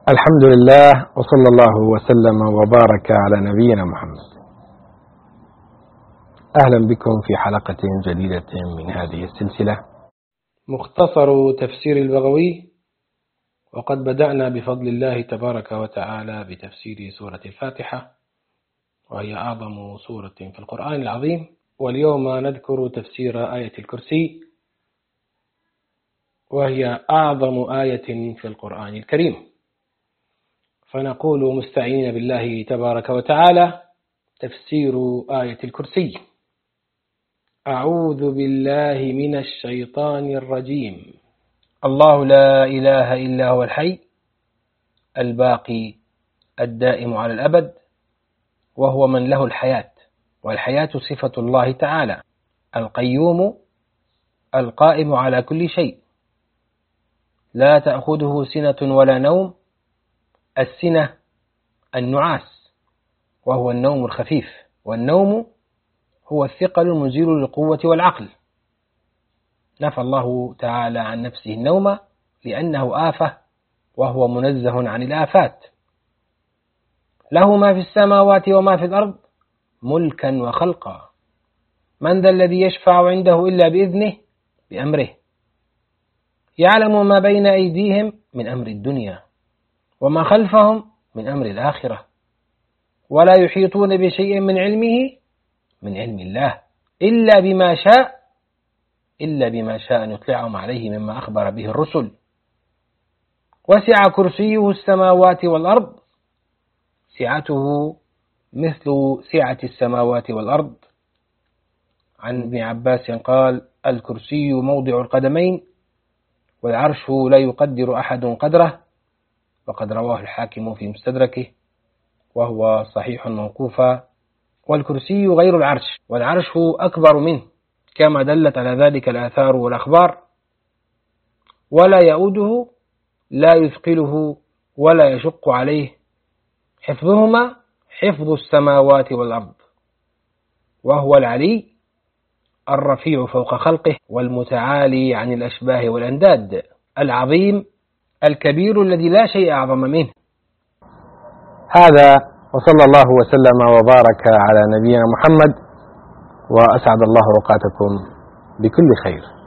الحمد لله وصلى الله وسلم وبارك على نبينا محمد. أهلا بكم في حلقة جديدة من هذه السلسلة مختصر تفسير البغوي. وقد بدأنا بفضل الله تبارك وتعالى بتفسير سورة الفاتحة، وهي أعظم سورة في القرآن العظيم. واليوم نذكر تفسير آية الكرسي، وهي أعظم آية في القرآن الكريم. فنقول مستعينين بالله تبارك وتعالى: تفسير آية الكرسي. أعوذ بالله من الشيطان الرجيم. الله لا إله إلا هو الحي الباقي الدائم على الأبد، وهو من له الحياة، والحياة صفة الله تعالى، القيوم القائم على كل شيء، لا تأخذه سنة ولا نوم. السنة النعاس، وهو النوم الخفيف، والنوم هو الثقل المزيل للقوة والعقل. نفى الله تعالى عن نفسه النوم لأنه آفة، وهو منزه عن الآفات. له ما في السماوات وما في الأرض ملكا وخلقا. من ذا الذي يشفع عنده إلا بإذنه بأمره. يعلم ما بين أيديهم من أمر الدنيا، وما خلفهم من أمر الآخرة، ولا يحيطون بشيء من علمه من علم الله إلا بما شاء أن يطلعهم عليه مما أخبر به الرسل. وسع كرسيه السماوات والأرض، سعته مثل سعة السماوات والأرض. عن ابن عباس قال: الكرسي موضع القدمين، والعرش لا يقدر أحد قدره. وقد رواه الحاكم في مستدركه، وهو صحيح موقوفا. والكرسي غير العرش، والعرش أكبر منه، كما دلت على ذلك الآثار والأخبار. ولا يؤوده، لا يثقله ولا يشق عليه حفظهما حفظ السماوات والأرض. وهو العلي الرفيع فوق خلقه، والمتعالي عن الأشباه والأنداد، العظيم الكبير الذي لا شيء أعظم منه. هذا، وصلى الله وسلم وبارك على نبينا محمد، وأسعد الله أوقاتكم بكل خير.